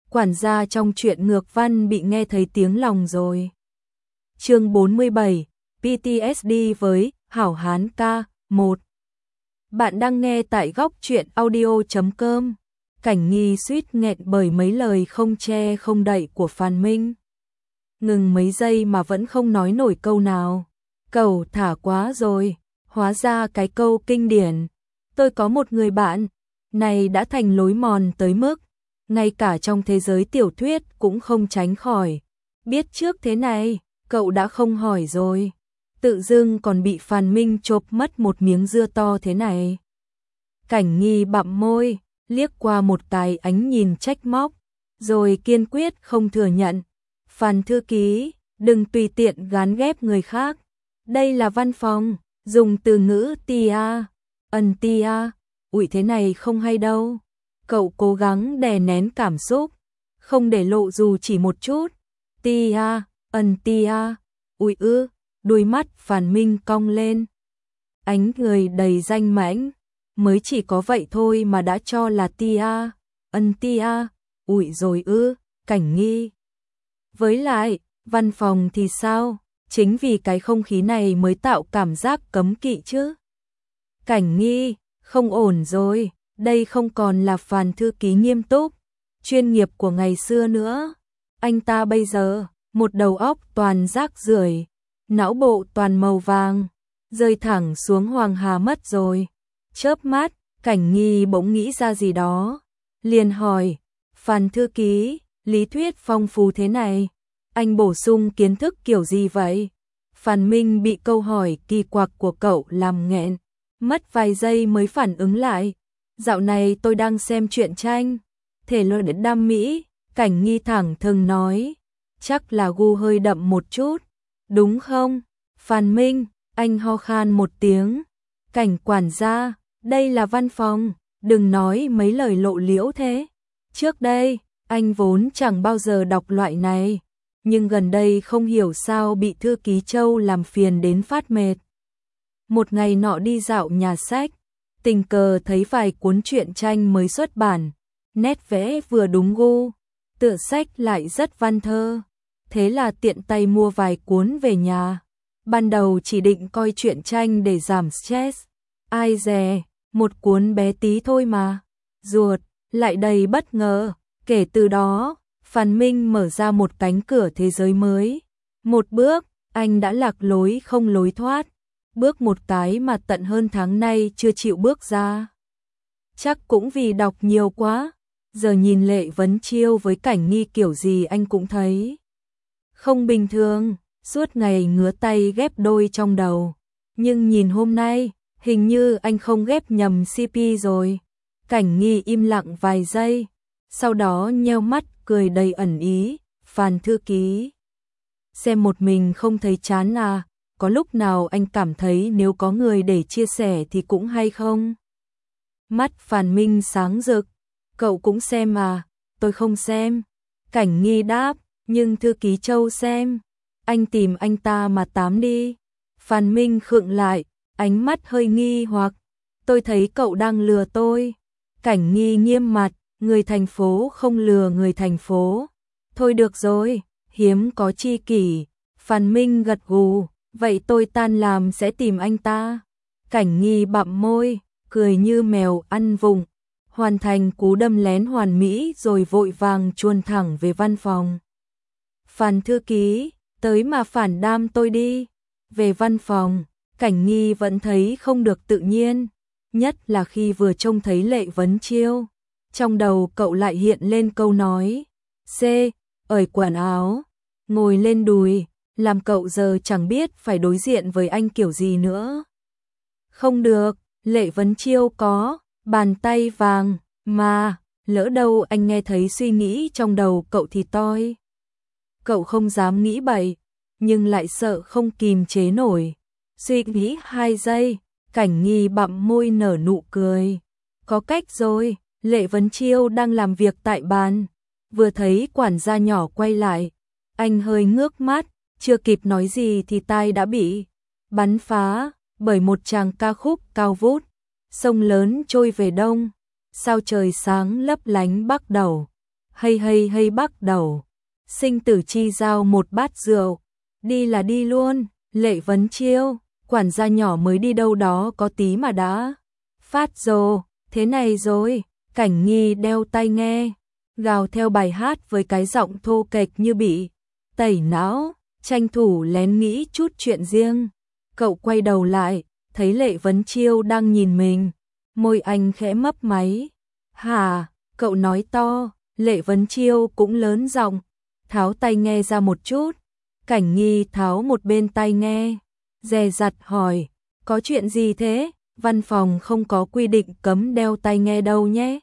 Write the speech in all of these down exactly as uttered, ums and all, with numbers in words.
Quản gia trong truyện ngược văn bị nghe thấy tiếng lòng rồi. Chương bốn mươi bảy, pê tê ét đê với Hảo Hán ca một. Bạn đang nghe tại góc truyện audio chấm com. Cảnh Nghi suýt nghẹn bởi mấy lời không che không đậy của Phan Minh. Ngừng mấy giây mà vẫn không nói nổi câu nào. Cậu thả quá rồi, hóa ra cái câu kinh điển. Tôi có một người bạn, này đã thành lối mòn tới mức, ngay cả trong thế giới tiểu thuyết cũng không tránh khỏi. Biết trước thế này, cậu đã không hỏi rồi. Tự dưng còn bị Phan Minh chộp mất một miếng dưa to thế này. Cảnh Nghi bặm môi, liếc qua một cái ánh nhìn trách móc, rồi kiên quyết không thừa nhận. Phan thư ký, đừng tùy tiện gán ghép người khác. Đây là văn phòng, dùng từ ngữ tia, ẩn tia, ủi thế này không hay đâu. Cậu cố gắng đè nén cảm xúc, không để lộ dù chỉ một chút. Tia, ẩn tia, ủi ư, đôi mắt Phan Minh cong lên. Ánh người đầy danh mãnh, mới chỉ có vậy thôi mà đã cho là tia, ẩn tia, ủi rồi ư, Cảnh Nghi. Với lại, văn phòng thì sao? Chính vì cái không khí này mới tạo cảm giác cấm kỵ chứ. Cảnh Nghi, không ổn rồi, đây không còn là Phan thư ký nghiêm túc, chuyên nghiệp của ngày xưa nữa. Anh ta bây giờ, một đầu óc toàn rác rưởi, não bộ toàn màu vàng, rơi thẳng xuống Hoàng Hà mất rồi. Chớp mắt, Cảnh Nghi bỗng nghĩ ra gì đó, liền hỏi, Phan thư ký, lý thuyết phong phú thế này, anh bổ sung kiến thức kiểu gì vậy? Phan Minh bị câu hỏi kỳ quặc của cậu làm nghẹn, mất vài giây mới phản ứng lại. Dạo này tôi đang xem truyện tranh, thể loại đam mỹ. Cảnh Nghi thẳng thừng nói, chắc là gu hơi đậm một chút, đúng không? Phan Minh, anh ho khan một tiếng. Cảnh quản gia, đây là văn phòng, đừng nói mấy lời lộ liễu thế. Trước đây, anh vốn chẳng bao giờ đọc loại này, nhưng gần đây không hiểu sao bị thư ký Châu làm phiền đến phát mệt. Một ngày nọ đi dạo nhà sách, tình cờ thấy vài cuốn truyện tranh mới xuất bản, nét vẽ vừa đúng gu, tựa sách lại rất văn thơ, thế là tiện tay mua vài cuốn về nhà. Ban đầu chỉ định coi truyện tranh để giảm stress, ai dè, một cuốn bé tí thôi mà, ruột lại đầy bất ngờ. Kể từ đó, Phan Minh mở ra một cánh cửa thế giới mới. Một bước, anh đã lạc lối không lối thoát, bước một cái mà tận hơn tháng nay chưa chịu bước ra. Chắc cũng vì đọc nhiều quá, giờ nhìn Lệ Vấn Chiêu với Cảnh Nghi kiểu gì anh cũng thấy không bình thường, suốt ngày ngứa tay ghép đôi trong đầu. Nhưng nhìn hôm nay, hình như anh không ghép nhầm xê pê rồi. Cảnh Nghi im lặng vài giây, sau đó nheo mắt cười đầy ẩn ý, Phan thư ký, xem một mình không thấy chán à? Có lúc nào anh cảm thấy nếu có người để chia sẻ thì cũng hay không? Mắt Phan Minh sáng rực, cậu cũng xem à? Tôi không xem. Cảnh Nghi đáp, nhưng thư ký Châu xem. Anh tìm anh ta mà tám đi. Phan Minh khựng lại, ánh mắt hơi nghi hoặc. Tôi thấy cậu đang lừa tôi. Cảnh Nghi nghiêm mặt, người thành phố không lừa người thành phố. Thôi được rồi, hiếm có chi kỷ. Phan Minh gật gù, vậy tôi tan làm sẽ tìm anh ta. Cảnh Nghi bặm môi, cười như mèo ăn vụng, hoàn thành cú đâm lén hoàn mỹ rồi vội vàng chuồn thẳng về văn phòng. Phan thư ký, tới mà phản đam tôi đi. Về văn phòng, Cảnh Nghi vẫn thấy không được tự nhiên, nhất là khi vừa trông thấy Lệ Vấn Chiêu. Trong đầu cậu lại hiện lên câu nói, C, ởi quần áo, ngồi lên đùi, làm cậu giờ chẳng biết phải đối diện với anh kiểu gì nữa. Không được, Lệ Vấn Chiêu có bàn tay vàng, mà, lỡ đâu anh nghe thấy suy nghĩ trong đầu cậu thì toi. Cậu không dám nghĩ bậy, nhưng lại sợ không kìm chế nổi. Suy nghĩ hai giây, Cảnh Nghi bặm môi nở nụ cười. Có cách rồi. Lệ Vấn Chiêu đang làm việc tại bàn, vừa thấy quản gia nhỏ quay lại, anh hơi ngước mắt, chưa kịp nói gì thì tai đã bị bắn phá bởi một tràng ca khúc cao vút. Sông lớn trôi về đông, sao trời sáng lấp lánh bắc đầu. hay hay hay bắt đầu. Sinh tử chi giao một bát rượu, đi là đi luôn. Lệ Vấn Chiêu, quản gia nhỏ mới đi đâu đó có tí mà đã phát rồ, thế này rồi. Cảnh Nghi đeo tai nghe, gào theo bài hát với cái giọng thô kệch như bị tẩy não, tranh thủ lén nghĩ chút chuyện riêng. Cậu quay đầu lại, thấy Lệ Vấn Chiêu đang nhìn mình, môi anh khẽ mấp máy. Hả? Cậu nói to. Lệ Vấn Chiêu cũng lớn giọng, tháo tai nghe ra một chút. Cảnh Nghi tháo một bên tai nghe, dè dặt hỏi, có chuyện gì thế? Văn phòng không có quy định cấm đeo tai nghe đâu nhé.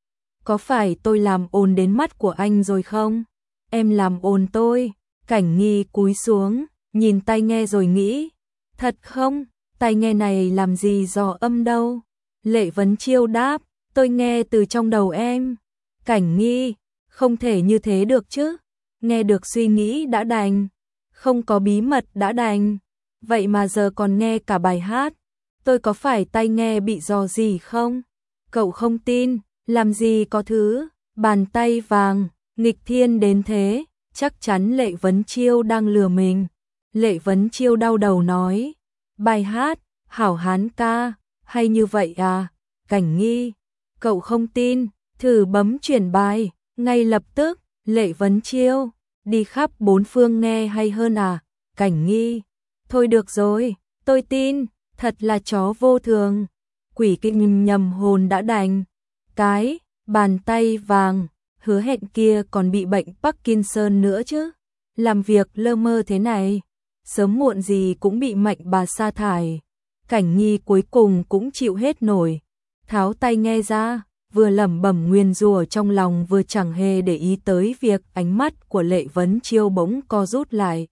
Có phải tôi làm ồn đến mắt của anh rồi không? Em làm ồn tôi. Cảnh Nghi cúi xuống, nhìn tai nghe rồi nghĩ, thật không? Tai nghe này làm gì dò âm đâu. Lệ Vấn Chiêu đáp, tôi nghe từ trong đầu em. Cảnh Nghi, không thể như thế được chứ. Nghe được suy nghĩ đã đành, không có bí mật đã đành. Vậy mà giờ còn nghe cả bài hát. Tôi có phải tai nghe bị dò gì không? Cậu không tin, làm gì có thứ bàn tay vàng, nghịch thiên đến thế. Chắc chắn Lệ Vấn Chiêu đang lừa mình. Lệ Vấn Chiêu đau đầu nói, bài hát, Hảo Hán Ca, hay như vậy à? Cảnh Nghi, cậu không tin, thử bấm chuyển bài, ngay lập tức. Lệ Vấn Chiêu, đi khắp bốn phương nghe hay hơn à? Cảnh Nghi, thôi được rồi, tôi tin, thật là chó vô thường. Quỷ kinh nhầm hồn đã đành. Cái bàn tay vàng hứa hẹn kia còn bị bệnh Parkinson nữa chứ. Làm việc lơ mơ thế này, sớm muộn gì cũng bị Mạnh bà sa thải. Cảnh Nghi cuối cùng cũng chịu hết nổi, tháo tai nghe ra, vừa lẩm bẩm nguyền rủa trong lòng vừa chẳng hề để ý tới việc ánh mắt của Lệ Vấn Chiêu bỗng co rút lại.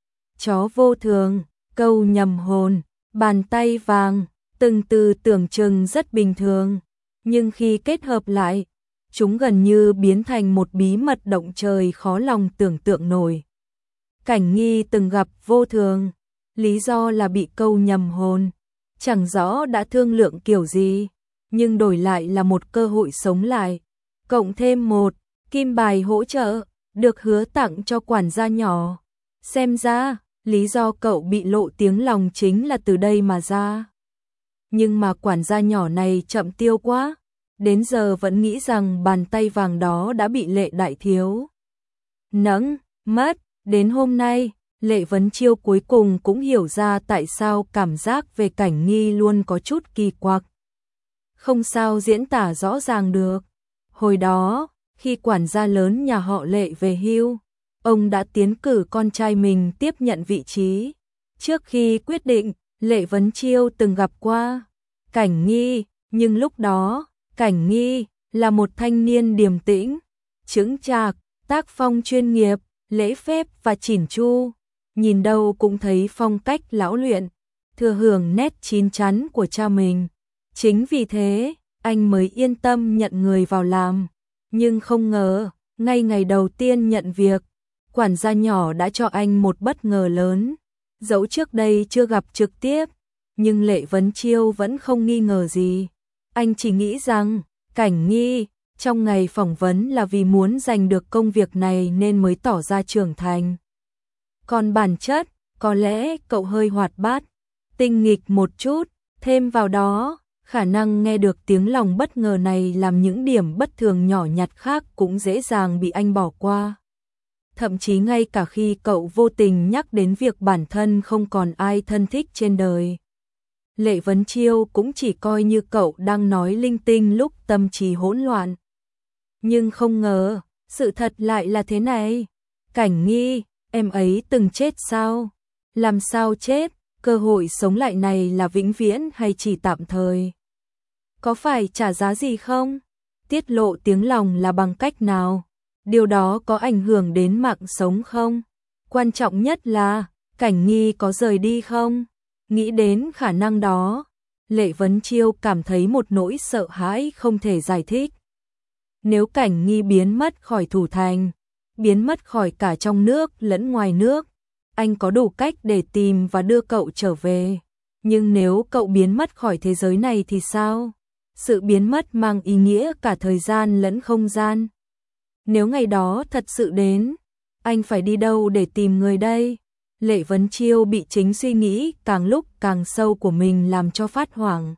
Chó vô thường, câu nhầm hồn, bàn tay vàng, từng từ tưởng chừng rất bình thường, nhưng khi kết hợp lại, chúng gần như biến thành một bí mật động trời khó lòng tưởng tượng nổi. Cảnh Nghi từng gặp vô thường, lý do là bị câu nhầm hồn, chẳng rõ đã thương lượng kiểu gì, nhưng đổi lại là một cơ hội sống lại, cộng thêm một kim bài hỗ trợ, được hứa tặng cho quản gia nhỏ. Xem ra, lý do cậu bị lộ tiếng lòng chính là từ đây mà ra. Nhưng mà quản gia nhỏ này chậm tiêu quá, đến giờ vẫn nghĩ rằng bàn tay vàng đó đã bị Lệ đại thiếu nẫng mất. Đến hôm nay, Lệ Vấn Chiêu cuối cùng cũng hiểu ra tại sao cảm giác về Cảnh Nghi luôn có chút kỳ quặc. Không sao diễn tả rõ ràng được. Hồi đó, khi quản gia lớn nhà họ Lệ về hưu, ông đã tiến cử con trai mình tiếp nhận vị trí. Trước khi quyết định, Lệ Vấn Chiêu từng gặp qua Cảnh Nghi, nhưng lúc đó, Cảnh Nghi là một thanh niên điềm tĩnh, chững chạc, tác phong chuyên nghiệp, lễ phép và chỉn chu, nhìn đâu cũng thấy phong cách lão luyện, thừa hưởng nét chín chắn của cha mình. Chính vì thế, anh mới yên tâm nhận người vào làm. Nhưng không ngờ, ngay ngày đầu tiên nhận việc, quản gia nhỏ đã cho anh một bất ngờ lớn. Dẫu trước đây chưa gặp trực tiếp, nhưng Lệ Vấn Chiêu vẫn không nghi ngờ gì. Anh chỉ nghĩ rằng, Cảnh Nghi trong ngày phỏng vấn là vì muốn giành được công việc này nên mới tỏ ra trưởng thành. Còn bản chất, có lẽ cậu hơi hoạt bát, tinh nghịch một chút, thêm vào đó, khả năng nghe được tiếng lòng bất ngờ này làm những điểm bất thường nhỏ nhặt khác cũng dễ dàng bị anh bỏ qua. Thậm chí ngay cả khi cậu vô tình nhắc đến việc bản thân không còn ai thân thích trên đời, Lệ Vấn Chiêu cũng chỉ coi như cậu đang nói linh tinh lúc tâm trí hỗn loạn. Nhưng không ngờ, sự thật lại là thế này. Cảnh Nghi, em ấy từng chết sao? Làm sao chết? Cơ hội sống lại này là vĩnh viễn hay chỉ tạm thời? Có phải trả giá gì không? Tiết lộ tiếng lòng là bằng cách nào? Điều đó có ảnh hưởng đến mạng sống không? Quan trọng nhất là, Cảnh Nghi có rời đi không? Nghĩ đến khả năng đó, Lệ Vấn Chiêu cảm thấy một nỗi sợ hãi không thể giải thích. Nếu Cảnh Nghi biến mất khỏi thủ thành, biến mất khỏi cả trong nước lẫn ngoài nước, anh có đủ cách để tìm và đưa cậu trở về. Nhưng nếu cậu biến mất khỏi thế giới này thì sao? Sự biến mất mang ý nghĩa cả thời gian lẫn không gian. Nếu ngày đó thật sự đến, anh phải đi đâu để tìm người đây? Lệ Vấn Chiêu bị chính suy nghĩ càng lúc càng sâu của mình làm cho phát hoảng.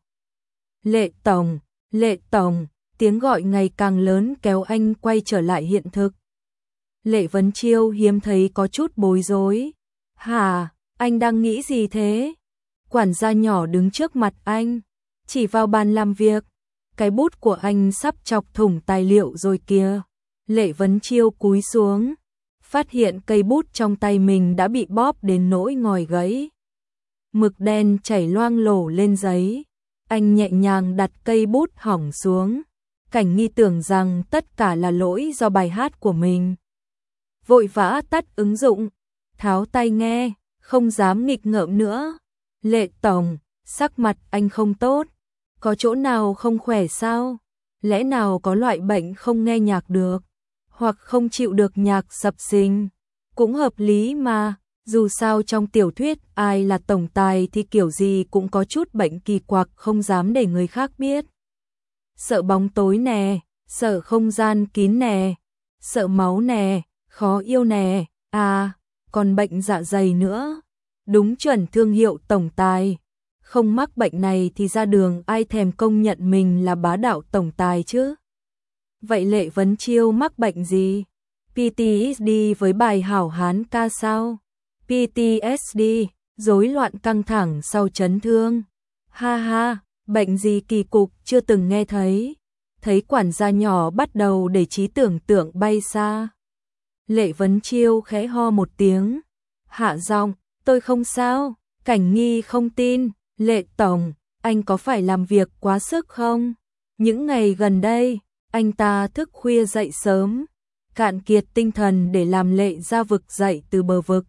Lệ Tổng, Lệ Tổng, tiếng gọi ngày càng lớn kéo anh quay trở lại hiện thực. Lệ Vấn Chiêu hiếm thấy có chút bối rối. Hả, anh đang nghĩ gì thế? Quản gia nhỏ đứng trước mặt anh, chỉ vào bàn làm việc. Cái bút của anh sắp chọc thủng tài liệu rồi kìa. Lệ Vấn Chiêu cúi xuống, phát hiện cây bút trong tay mình đã bị bóp đến nỗi ngòi gãy. Mực đen chảy loang lổ lên giấy. Anh nhẹ nhàng đặt cây bút hỏng xuống. Cảnh Nghi tưởng rằng tất cả là lỗi do bài hát của mình. Vội vã tắt ứng dụng, tháo tai nghe, không dám nghịch ngợm nữa. Lệ Tổng, sắc mặt anh không tốt. Có chỗ nào không khỏe sao? Lẽ nào có loại bệnh không nghe nhạc được? Hoặc không chịu được nhạc sập sình? Cũng hợp lý mà, dù sao trong tiểu thuyết ai là tổng tài thì kiểu gì cũng có chút bệnh kỳ quặc không dám để người khác biết. Sợ bóng tối nè, sợ không gian kín nè, sợ máu nè, khó yêu nè, à, còn bệnh dạ dày nữa. Đúng chuẩn thương hiệu tổng tài. Không mắc bệnh này thì ra đường ai thèm công nhận mình là bá đạo tổng tài chứ. Vậy Lệ Vấn Chiêu mắc bệnh gì? pê tê ét đê với bài Hảo Hán ca sao? pê tê ét đê, rối loạn căng thẳng sau chấn thương. Ha ha, bệnh gì kỳ cục chưa từng nghe thấy. Thấy quản gia nhỏ bắt đầu để trí tưởng tượng bay xa. Lệ Vấn Chiêu khẽ ho một tiếng. Hạ giọng, tôi không sao. Cảnh Nghi không tin. Lệ Tổng, anh có phải làm việc quá sức không? Những ngày gần đây, anh ta thức khuya dậy sớm, cạn kiệt tinh thần để làm Lệ ra vực dậy từ bờ vực.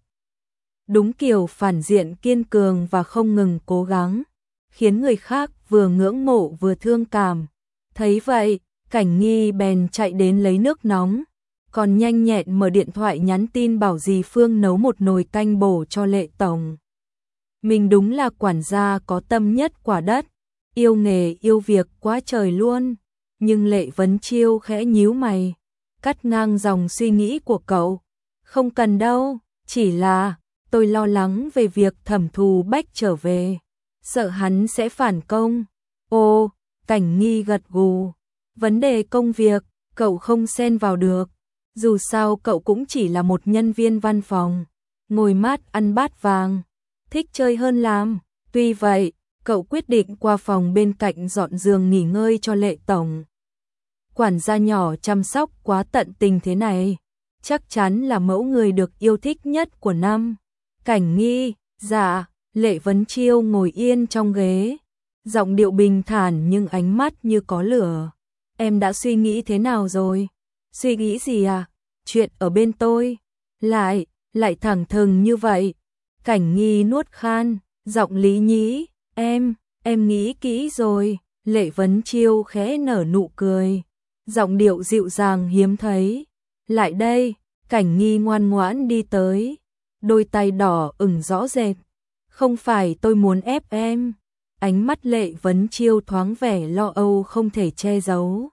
Đúng kiểu phản diện kiên cường và không ngừng cố gắng, khiến người khác vừa ngưỡng mộ vừa thương cảm. Thấy vậy, Cảnh Nghi bèn chạy đến lấy nước nóng, còn nhanh nhẹn mở điện thoại nhắn tin bảo dì Phương nấu một nồi canh bổ cho Lệ Tổng. Mình đúng là quản gia có tâm nhất quả đất, yêu nghề yêu việc quá trời luôn. Nhưng Lệ Vấn Chiêu khẽ nhíu mày, cắt ngang dòng suy nghĩ của cậu. Không cần đâu, chỉ là tôi lo lắng về việc Thẩm Thù Bách trở về, sợ hắn sẽ phản công. Ồ, Cảnh Nghi gật gù, vấn đề công việc, cậu không xen vào được. Dù sao cậu cũng chỉ là một nhân viên văn phòng, ngồi mát ăn bát vàng, thích chơi hơn làm. Tuy vậy, cậu quyết định qua phòng bên cạnh dọn giường nghỉ ngơi cho Lệ Tổng. Quản gia nhỏ chăm sóc quá tận tình thế này, chắc chắn là mẫu người được yêu thích nhất của năm. Cảnh Nghi, dạ. Lệ Vấn Chiêu ngồi yên trong ghế, giọng điệu bình thản nhưng ánh mắt như có lửa. Em đã suy nghĩ thế nào rồi? Suy nghĩ gì à? Chuyện ở bên tôi. Lại, lại thẳng thừng như vậy. Cảnh Nghi nuốt khan, giọng lý nhí. Em, em nghĩ kỹ rồi. Lệ Vấn Chiêu khẽ nở nụ cười, giọng điệu dịu dàng hiếm thấy. Lại đây. Cảnh Nghi ngoan ngoãn đi tới, đôi tay đỏ ửng rõ rệt. Không phải tôi muốn ép em. Ánh mắt Lệ Vấn Chiêu thoáng vẻ lo âu không thể che giấu.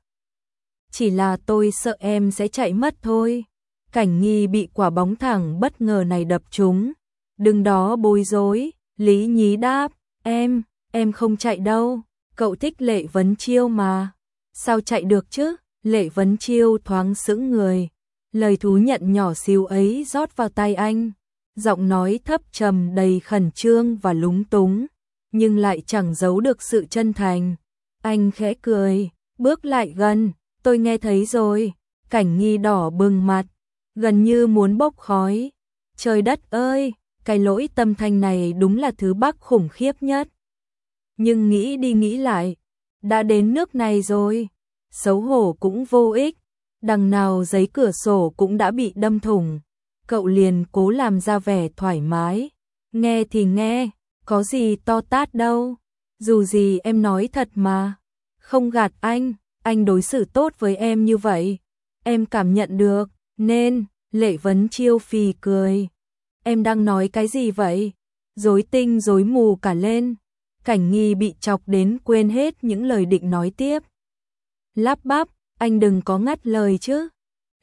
Chỉ là tôi sợ em sẽ chạy mất thôi. Cảnh Nghi bị quả bóng thẳng bất ngờ này đập trúng. Đừng đó bối rối, Lý Nhí đáp. Em, em không chạy đâu. Cậu thích Lệ Vấn Chiêu mà. Sao chạy được chứ? Lệ Vấn Chiêu thoáng sững người. Lời thú nhận nhỏ xíu ấy rót vào tai anh. Giọng nói thấp trầm đầy khẩn trương và lúng túng, nhưng lại chẳng giấu được sự chân thành. Anh khẽ cười, bước lại gần. Tôi nghe thấy rồi. Cảnh Nghi đỏ bừng mặt, gần như muốn bốc khói. Trời đất ơi, cái lỗi tâm thanh này đúng là thứ bác khủng khiếp nhất. Nhưng nghĩ đi nghĩ lại, đã đến nước này rồi, xấu hổ cũng vô ích. Đằng nào giấy cửa sổ cũng đã bị đâm thủng. Cậu liền cố làm ra vẻ thoải mái. Nghe thì nghe, có gì to tát đâu. Dù gì em nói thật mà. Không gạt anh, anh đối xử tốt với em như vậy. Em cảm nhận được, nên. Lệ Vấn Chiêu phì cười. Em đang nói cái gì vậy? Rối tinh rối mù cả lên. Cảnh Nghi bị chọc đến quên hết những lời định nói tiếp. Lắp bắp, anh đừng có ngắt lời chứ.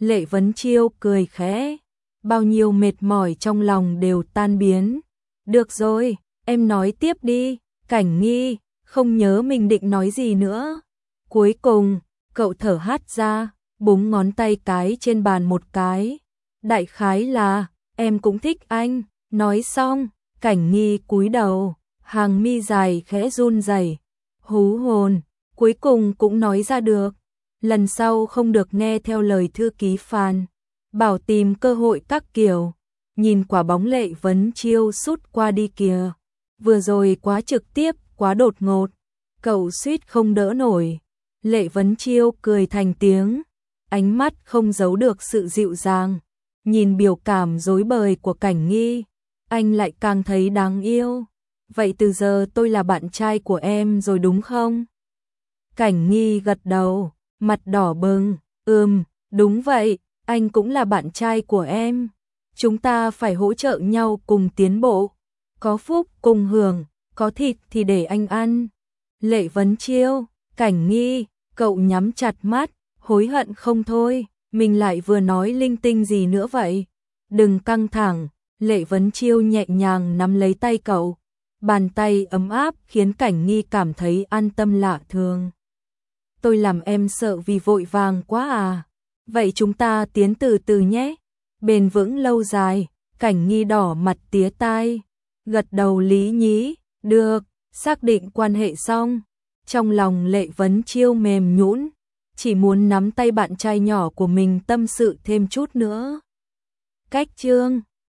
Lệ Vấn Chiêu cười khẽ, bao nhiêu mệt mỏi trong lòng đều tan biến. Được rồi, em nói tiếp đi. Cảnh Nghi không nhớ mình định nói gì nữa. Cuối cùng, cậu thở hắt ra, búng ngón tay cái trên bàn một cái. Đại khái là, em cũng thích anh. Nói xong, Cảnh Nghi cúi đầu, hàng mi dài khẽ run rẩy. Hú hồn, cuối cùng cũng nói ra được. Lần sau không được nghe theo lời thư ký Phan, bảo tìm cơ hội các kiểu. Nhìn quả bóng Lệ Vấn Chiêu sút qua đi kìa. Vừa rồi quá trực tiếp, quá đột ngột. Cậu suýt không đỡ nổi. Lệ Vấn Chiêu cười thành tiếng, ánh mắt không giấu được sự dịu dàng. Nhìn biểu cảm rối bời của Cảnh Nghi, anh lại càng thấy đáng yêu. Vậy từ giờ tôi là bạn trai của em rồi đúng không? Cảnh Nghi gật đầu, mặt đỏ bừng. Ừm, đúng vậy, anh cũng là bạn trai của em. Chúng ta phải hỗ trợ nhau cùng tiến bộ. Có phúc cùng hưởng, có thịt thì để anh ăn. Lệ Vấn Chiêu, Cảnh Nghi, cậu nhắm chặt mắt, hối hận không thôi. Mình lại vừa nói linh tinh gì nữa vậy? Đừng căng thẳng. Lệ Vấn Chiêu nhẹ nhàng nắm lấy tay cậu. Bàn tay ấm áp khiến Cảnh Nghi cảm thấy an tâm lạ thường. Tôi làm em sợ vì vội vàng quá à? Vậy chúng ta tiến từ từ nhé. Bền vững lâu dài. Cảnh Nghi đỏ mặt tía tai, gật đầu lý nhí. Được, xác định quan hệ xong. Trong lòng Lệ Vấn Chiêu mềm nhũn, chỉ muốn nắm tay bạn trai nhỏ của mình tâm sự thêm chút nữa. Cách chương